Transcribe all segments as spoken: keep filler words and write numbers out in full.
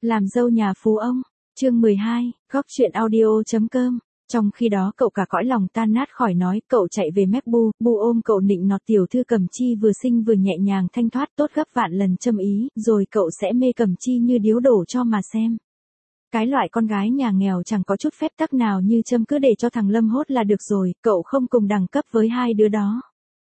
Làm dâu nhà phú ông, chương mười hai, góc truyện audio.com. Trong khi đó cậu cả cõi lòng tan nát khỏi nói, cậu chạy về mép Bu, Bu ôm cậu nịnh nọt tiểu thư Cẩm Chi vừa xinh vừa nhẹ nhàng thanh thoát tốt gấp vạn lần châm ý, rồi cậu sẽ mê Cẩm Chi như điếu đổ cho mà xem. Cái loại con gái nhà nghèo chẳng có chút phép tắc nào như Trâm cứ để cho thằng Lâm hốt là được rồi, cậu không cùng đẳng cấp với hai đứa đó.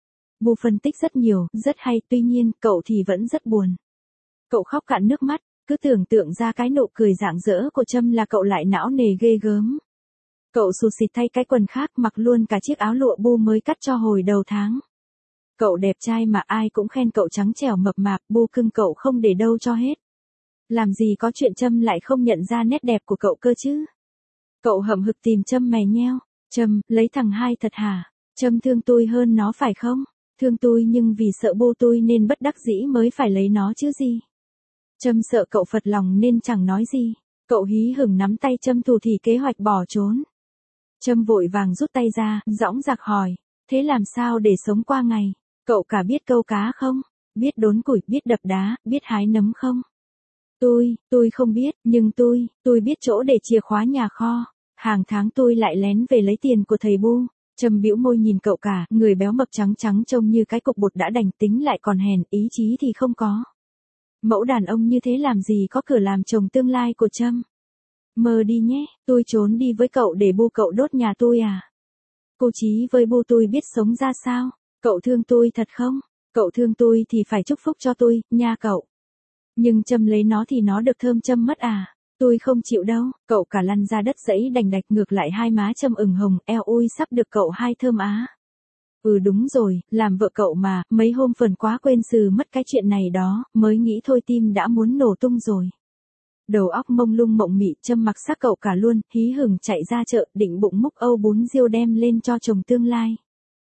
Bu phân tích rất nhiều, rất hay, tuy nhiên, cậu thì vẫn rất buồn. Cậu khóc cạn nước mắt, cứ tưởng tượng ra cái nụ cười rạng rỡ của Trâm là cậu lại não nề ghê gớm. Cậu sụt sịt thay cái quần khác mặc luôn cả chiếc áo lụa Bu mới cắt cho hồi đầu tháng. Cậu đẹp trai mà ai cũng khen cậu trắng trẻo mập mạp, Bu cưng cậu không để đâu cho hết. Làm gì có chuyện Trâm lại không nhận ra nét đẹp của cậu cơ chứ. Cậu hậm hực tìm Trâm mè nheo. Trâm, lấy thằng hai thật hả? Trâm thương tôi hơn nó phải không? Thương tôi nhưng vì sợ Bu tôi nên bất đắc dĩ mới phải lấy nó chứ gì. Trâm sợ cậu phật lòng nên chẳng nói gì. Cậu hí hửng nắm tay Trâm thủ thì kế hoạch bỏ trốn. Trâm vội vàng rút tay ra, dõng dạc hỏi. Thế làm sao để sống qua ngày? Cậu cả biết câu cá không? Biết đốn củi, biết đập đá, biết hái nấm không? Tôi, tôi không biết, nhưng tôi, tôi biết chỗ để chìa khóa nhà kho. Hàng tháng tôi lại lén về lấy tiền của thầy Bu. Trâm bĩu môi nhìn cậu cả, người béo mập trắng trắng trông như cái cục bột đã đành tính lại còn hèn, ý chí thì không có. Mẫu đàn ông như thế làm gì có cửa làm chồng tương lai của Trâm. Mơ đi nhé, tôi trốn đi với cậu để Bu cậu đốt nhà tôi à? Cô Chí với Bu tôi biết sống ra sao? Cậu thương tôi thật không? Cậu thương tôi thì phải chúc phúc cho tôi, nha cậu. Nhưng Trâm lấy nó thì nó được thơm Trâm mất à? Tôi không chịu đâu, cậu cả lăn ra đất dẫy đành đạch ngược lại hai má Trâm ửng hồng, eo ui sắp được cậu hai thơm á. Ừ đúng rồi, làm vợ cậu mà, mấy hôm phần quá quên sừ mất cái chuyện này đó, mới nghĩ thôi tim đã muốn nổ tung rồi. Đầu óc mông lung mộng mị, Trâm mặc sắc cậu cả luôn, hí hửng chạy ra chợ, định bụng múc âu bún riêu đem lên cho chồng tương lai.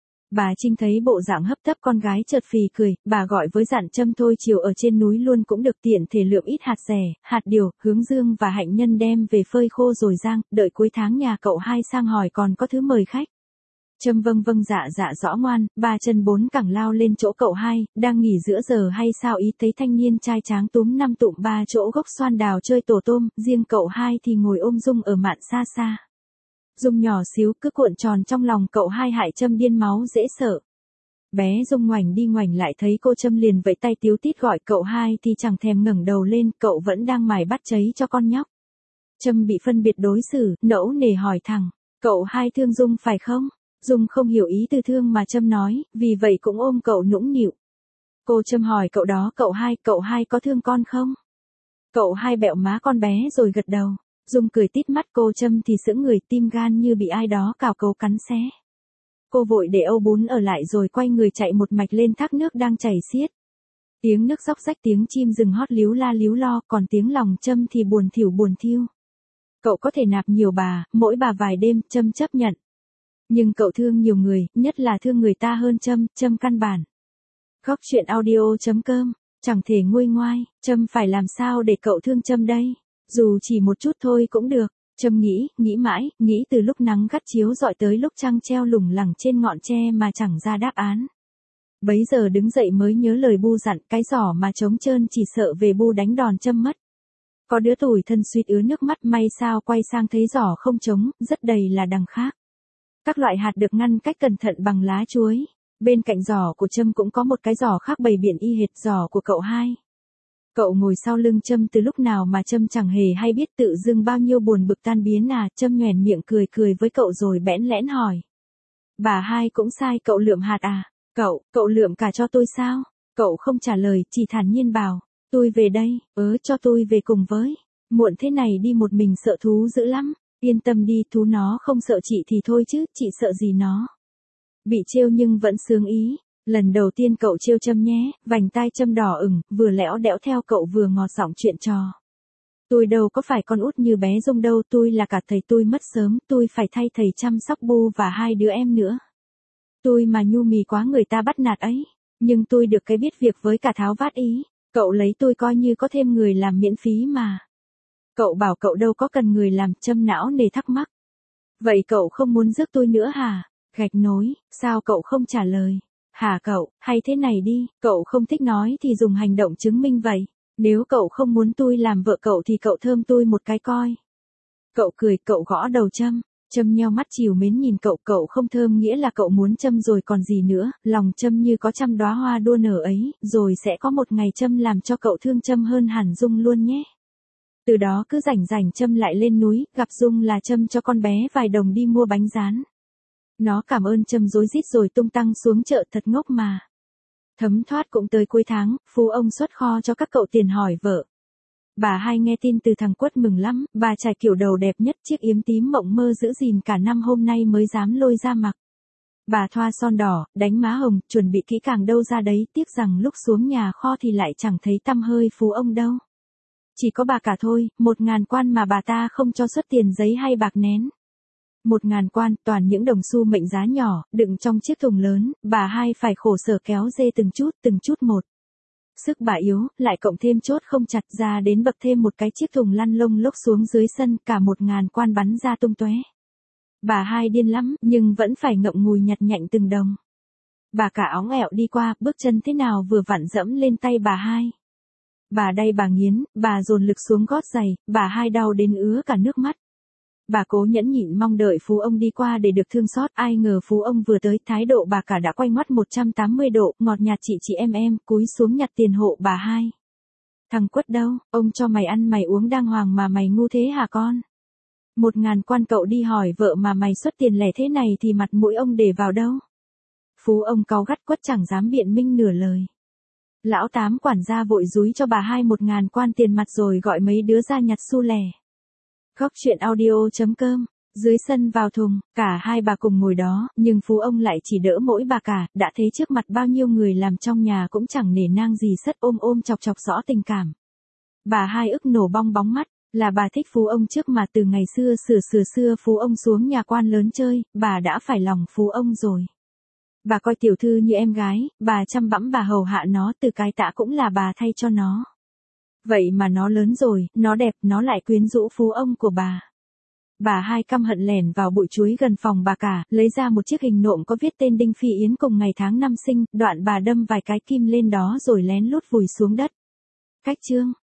Bà Trinh thấy bộ dạng hấp tấp con gái chợt phì cười, bà gọi với dặn Trâm thôi chiều ở trên núi luôn cũng được tiện thể lượm ít hạt rẻ, hạt điều, hướng dương và hạnh nhân đem về phơi khô rồi rang, đợi cuối tháng nhà cậu hai sang hỏi còn có thứ mời khách. Trâm vâng vâng dạ dạ rõ ngoan, ba chân bốn cẳng lao lên chỗ cậu hai, đang nghỉ giữa giờ hay sao ý thấy thanh niên trai tráng túm năm tụm ba chỗ gốc xoan đào chơi tổ tôm, riêng cậu hai thì ngồi ôm Dung ở mạn xa xa. Dung nhỏ xíu cứ cuộn tròn trong lòng cậu hai hại Trâm điên máu dễ sợ. Bé Dung ngoảnh đi ngoảnh lại thấy cô Trâm liền vẫy tay tíu tít gọi cậu hai thì chẳng thèm ngẩng đầu lên, cậu vẫn đang mải bắt cháy cho con nhóc. Trâm bị phân biệt đối xử, nẫu nề hỏi thẳng, cậu hai thương Dung phải không? Dung không hiểu ý từ thương mà Trâm nói, vì vậy cũng ôm cậu nũng nịu. Cô Trâm hỏi cậu đó, cậu hai, cậu hai có thương con không? Cậu hai bẹo má con bé rồi gật đầu. Dung cười tít mắt, cô Trâm thì sững người, tim gan như bị ai đó cào cấu cắn xé. Cô vội để âu bún ở lại rồi quay người chạy một mạch lên thác nước đang chảy xiết. Tiếng nước róc rách, tiếng chim rừng hót líu la líu lo, còn tiếng lòng Trâm thì buồn thỉu buồn thiu. Cậu có thể nạp nhiều bà, mỗi bà vài đêm, Trâm chấp nhận. Nhưng cậu thương nhiều người, nhất là thương người ta hơn Trâm, Trâm căn bản. Góc truyện audio.com, chẳng thể nguôi ngoai, Trâm phải làm sao để cậu thương Trâm đây? Dù chỉ một chút thôi cũng được. Trâm nghĩ, nghĩ mãi, nghĩ từ lúc nắng gắt chiếu rọi tới lúc trăng treo lủng lẳng trên ngọn tre mà chẳng ra đáp án. Bấy giờ đứng dậy mới nhớ lời Bu dặn, cái giỏ mà trống trơn chỉ sợ về Bu đánh đòn Trâm mất. Có đứa tủi thân suýt ứa nước mắt, may sao quay sang thấy giỏ không trống, rất đầy là đằng khác. Các loại hạt được ngăn cách cẩn thận bằng lá chuối. Bên cạnh giỏ của Trâm cũng có một cái giỏ khác bày biện y hệt giỏ của cậu hai. Cậu ngồi sau lưng Trâm từ lúc nào mà Trâm chẳng hề hay biết, tự dưng bao nhiêu buồn bực tan biến à? Trâm nhoẻn miệng cười cười với cậu rồi bẽn lẽn hỏi. Bà hai cũng sai, cậu lượm hạt à? Cậu, cậu lượm cả cho tôi sao? Cậu không trả lời, chỉ thản nhiên bảo. Tôi về đây, ớ cho tôi về cùng với. Muộn thế này đi một mình sợ thú dữ lắm. Yên tâm đi, thú nó không sợ chị thì thôi chứ, chị sợ gì nó. Bị trêu nhưng vẫn sướng ý. Lần đầu tiên cậu trêu Trâm nhé, vành tai Trâm đỏ ửng, vừa lẽo đẽo theo cậu vừa ngọt giọng chuyện trò. Tôi đâu có phải con út như bé Dung đâu, tôi là cả thầy tôi mất sớm, tôi phải thay thầy chăm sóc Bu và hai đứa em nữa. Tôi mà nhu mì quá người ta bắt nạt ấy, nhưng tôi được cái biết việc với cả tháo vát ý, cậu lấy tôi coi như có thêm người làm miễn phí mà. Cậu bảo cậu đâu có cần người làm, Trâm não nề thắc mắc. Vậy cậu không muốn rước tôi nữa hả? Gạch nối, sao cậu không trả lời? Hả cậu, hay thế này đi, cậu không thích nói thì dùng hành động chứng minh vậy. Nếu cậu không muốn tôi làm vợ cậu thì cậu thơm tôi một cái coi. Cậu cười, cậu gõ đầu Trâm. Trâm nheo mắt trìu mến nhìn cậu, cậu không thơm nghĩa là cậu muốn Trâm rồi còn gì nữa, lòng Trâm như có trăm đóa hoa đua nở ấy, rồi sẽ có một ngày Trâm làm cho cậu thương Trâm hơn hẳn Dung luôn nhé. Từ đó cứ rảnh rảnh Trâm lại lên núi, gặp Dung là Trâm cho con bé vài đồng đi mua bánh rán. Nó cảm ơn Trâm rối rít rồi tung tăng xuống chợ, thật ngốc mà. Thấm thoát cũng tới cuối tháng, Phú ông xuất kho cho các cậu tiền hỏi vợ. Bà hai nghe tin từ thằng Quất mừng lắm, bà trải kiểu đầu đẹp nhất, chiếc yếm tím mộng mơ giữ gìn cả năm hôm nay mới dám lôi ra mặc. Bà thoa son đỏ, đánh má hồng, chuẩn bị kỹ càng đâu ra đấy, tiếc rằng lúc xuống nhà kho thì lại chẳng thấy tăm hơi Phú ông đâu. Chỉ có bà cả thôi, một ngàn quan mà bà ta không cho xuất tiền giấy hay bạc nén. Một ngàn quan, toàn những đồng xu mệnh giá nhỏ, đựng trong chiếc thùng lớn, bà hai phải khổ sở kéo dê từng chút, từng chút một. Sức bà yếu, lại cộng thêm chốt không chặt, ra đến bậc thêm một cái chiếc thùng lăn lông lốc xuống dưới sân, cả một ngàn quan bắn ra tung tóe. Bà hai điên lắm, nhưng vẫn phải ngậm ngùi nhặt nhạnh từng đồng. Bà cả óng ẹo đi qua, bước chân thế nào vừa vặn dẫm lên tay bà hai. Bà đay bà nghiến, bà dồn lực xuống gót giày, bà hai đau đến ứa cả nước mắt. Bà cố nhẫn nhịn mong đợi Phú ông đi qua để được thương xót, ai ngờ Phú ông vừa tới, thái độ bà cả đã quay ngoắt một trăm tám mươi độ, ngọt nhạt chị chị em em, cúi xuống nhặt tiền hộ bà hai. Thằng Quất đâu, ông cho mày ăn mày uống đàng hoàng mà mày ngu thế hả con? Một ngàn quan cậu đi hỏi vợ mà mày xuất tiền lẻ thế này thì mặt mũi ông để vào đâu? Phú ông cáu gắt, Quất chẳng dám biện minh nửa lời. Lão tám quản gia vội dúi cho bà hai một ngàn quan tiền mặt rồi gọi mấy đứa ra nhặt xu lẻ. Góc truyện audio chấm com. Dưới sân vào thùng, cả hai bà cùng ngồi đó, nhưng Phú ông lại chỉ đỡ mỗi bà cả, đã thế trước mặt bao nhiêu người làm trong nhà cũng chẳng nể nang gì, sất ôm ôm chọc chọc rõ tình cảm. Bà hai ức nổ bong bóng mắt, là bà thích Phú ông trước mà từ ngày xưa sửa sửa xưa Phú ông xuống nhà quan lớn chơi, bà đã phải lòng Phú ông rồi. Bà coi tiểu thư như em gái, bà chăm bẵm bà hầu hạ nó, từ cái tã cũng là bà thay cho nó. Vậy mà nó lớn rồi, nó đẹp, nó lại quyến rũ Phú ông của bà. Bà hai căm hận lẻn vào bụi chuối gần phòng bà cả, lấy ra một chiếc hình nộm có viết tên Đinh Phi Yến cùng ngày tháng năm sinh, đoạn bà đâm vài cái kim lên đó rồi lén lút vùi xuống đất. Cách chương